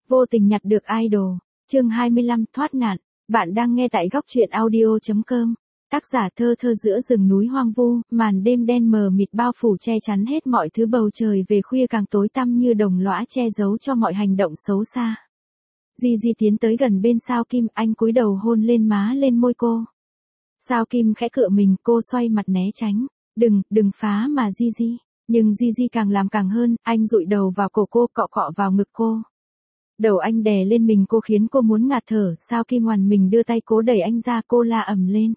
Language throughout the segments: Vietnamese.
Vô tình nhặt được idol. Chương 25 thoát nạn. Bạn đang nghe tại góc truyện audio.com. Tác giả Thơ Thơ. Giữa rừng núi hoang vu, màn đêm đen mờ mịt bao phủ che chắn hết mọi thứ, bầu trời về khuya càng tối tăm như đồng lõa che giấu cho mọi hành động xấu xa. Di tiến tới gần bên Sao Kim, anh cúi đầu hôn lên má lên môi cô. Sao Kim khẽ cựa mình, cô xoay mặt né tránh. Đừng phá mà Di. Nhưng Di càng làm càng hơn, anh dụi đầu vào cổ cô, cọ cọ vào ngực cô. Đầu anh đè lên mình cô khiến cô muốn ngạt thở. Sao Kim hoàn mình đưa tay cố đẩy anh ra, cô la ầm lên.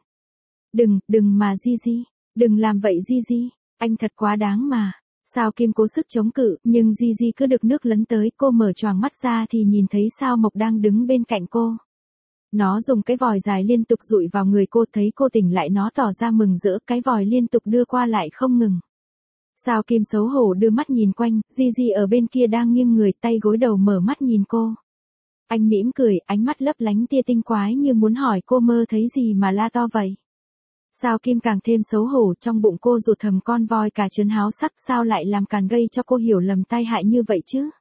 Đừng mà Di, đừng làm vậy Di, anh thật quá đáng mà. Sao Kim cố sức chống cự, nhưng Di cứ được nước lấn tới, cô mở choàng mắt ra thì nhìn thấy Sao Mộc đang đứng bên cạnh cô. Nó dùng cái vòi dài liên tục dụi vào người cô, thấy cô tỉnh lại nó tỏ ra mừng rỡ, cái vòi liên tục đưa qua lại không ngừng. Sao Kim xấu hổ đưa mắt nhìn quanh, Di ở bên kia đang nghiêng người, tay gối đầu mở mắt nhìn cô. Anh mỉm cười, ánh mắt lấp lánh tia tinh quái như muốn hỏi cô mơ thấy gì mà la to vậy. Sao Kim càng thêm xấu hổ, trong bụng cô rụt thầm con voi cả trấn háo sắc, sao lại làm càn gây cho cô hiểu lầm tai hại như vậy chứ.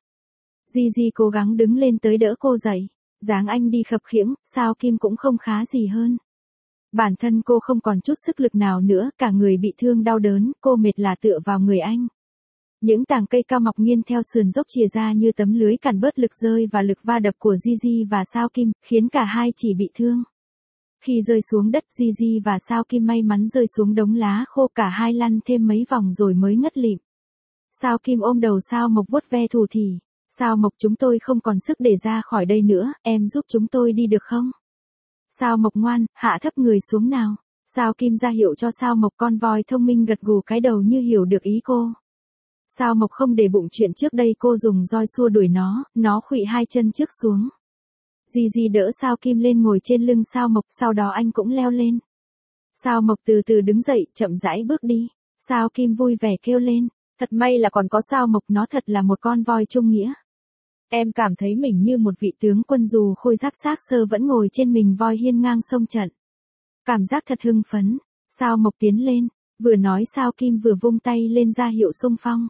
Di cố gắng đứng lên tới đỡ cô dậy, dáng anh đi khập khiễng, Sao Kim cũng không khá gì hơn. Bản thân cô không còn chút sức lực nào nữa, cả người bị thương đau đớn, cô mệt lả tựa vào người anh. Những tàng cây cao mọc nghiêng theo sườn dốc chìa ra như tấm lưới cản bớt lực rơi và lực va đập của Di và Sao Kim, khiến cả hai chỉ bị thương. Khi rơi xuống đất, Di và Sao Kim may mắn rơi xuống đống lá khô, cả hai lăn thêm mấy vòng rồi mới ngất lịm. Sao Kim ôm đầu Sao Mộc vuốt ve thủ thỉ. Sao Mộc, chúng tôi không còn sức để ra khỏi đây nữa, em giúp chúng tôi đi được không? Sao Mộc ngoan, hạ thấp người xuống nào. Sao Kim ra hiệu cho Sao Mộc, con voi thông minh gật gù cái đầu như hiểu được ý cô. Sao Mộc không để bụng chuyện trước đây cô dùng roi xua đuổi nó khuỵu hai chân trước xuống. Di đỡ Sao Kim lên ngồi trên lưng Sao Mộc, sau đó anh cũng leo lên. Sao Mộc từ từ đứng dậy, chậm rãi bước đi. Sao Kim vui vẻ kêu lên, thật may là còn có Sao Mộc, nó thật là một con voi trung nghĩa. Em cảm thấy mình như một vị tướng quân dù khôi giáp xác xơ vẫn ngồi trên mình voi hiên ngang sông trận. Cảm giác thật hưng phấn. Sao Mộc tiến lên, vừa nói Sao Kim vừa vung tay lên ra hiệu xung phong.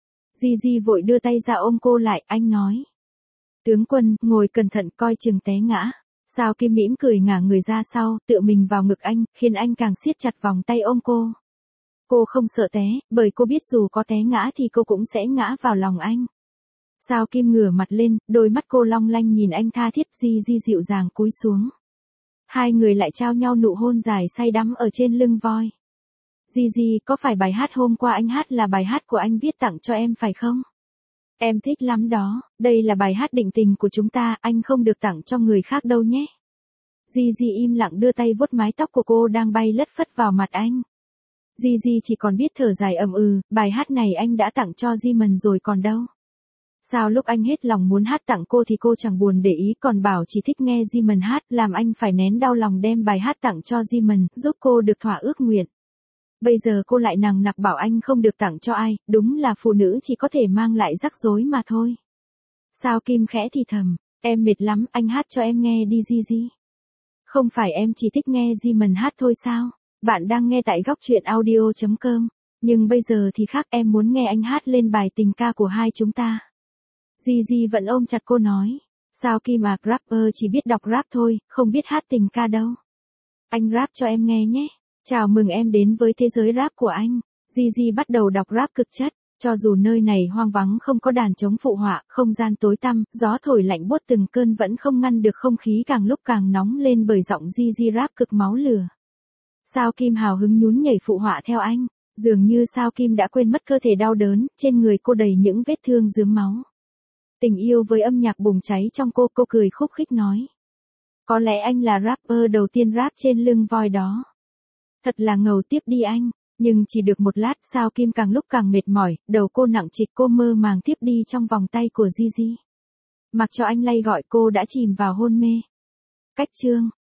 Di vội đưa tay ra ôm cô lại, anh nói. Tướng quân, ngồi cẩn thận coi chừng té ngã. Sao Kim mỉm cười ngả người ra sau, tựa mình vào ngực anh, khiến anh càng siết chặt vòng tay ôm cô. Cô không sợ té, bởi cô biết dù có té ngã thì cô cũng sẽ ngã vào lòng anh. Sao Kim ngửa mặt lên, đôi mắt cô long lanh nhìn anh tha thiết. Di dịu dàng cúi xuống. Hai người lại trao nhau nụ hôn dài say đắm ở trên lưng voi. Di, có phải bài hát hôm qua anh hát là bài hát của anh viết tặng cho em phải không? Em thích lắm đó, đây là bài hát định tình của chúng ta, anh không được tặng cho người khác đâu nhé. Di im lặng đưa tay vuốt mái tóc của cô đang bay lất phất vào mặt anh. Di chỉ còn biết thở dài bài hát này anh đã tặng cho Di rồi còn đâu. Sao lúc anh hết lòng muốn hát tặng cô thì cô chẳng buồn để ý, còn bảo chỉ thích nghe Di hát, làm anh phải nén đau lòng đem bài hát tặng cho Di, giúp cô được thỏa ước nguyện. Bây giờ cô lại nằng nặc bảo anh không được tặng cho ai, đúng là phụ nữ chỉ có thể mang lại rắc rối mà thôi. Sao Kim khẽ thì thầm, em mệt lắm, anh hát cho em nghe đi Di. Không phải em chỉ thích nghe Di hát thôi sao? Bạn đang nghe tại góc truyện audio.com. Nhưng bây giờ thì khác, em muốn nghe anh hát lên bài tình ca của hai chúng ta. Di vẫn ôm chặt cô nói. Sao Kim rapper chỉ biết đọc rap thôi, không biết hát tình ca đâu. Anh rap cho em nghe nhé. Chào mừng em đến với thế giới rap của anh. Di bắt đầu đọc rap cực chất. Cho dù nơi này hoang vắng không có đàn trống phụ họa, không gian tối tăm, gió thổi lạnh buốt từng cơn vẫn không ngăn được không khí càng lúc càng nóng lên bởi giọng Di rap cực máu lửa. Sao Kim hào hứng nhún nhảy phụ họa theo anh. Dường như Sao Kim đã quên mất cơ thể đau đớn, trên người cô đầy những vết thương rướm máu. Tình yêu với âm nhạc bùng cháy trong cô cười khúc khích nói. Có lẽ anh là rapper đầu tiên rap trên lưng voi đó. Thật là ngầu, tiếp đi anh. Nhưng chỉ được một lát, Sao Kim càng lúc càng mệt mỏi, đầu cô nặng trịch, cô mơ màng tiếp đi trong vòng tay của Di. Mặc cho anh lay gọi cô đã chìm vào hôn mê. Cách chương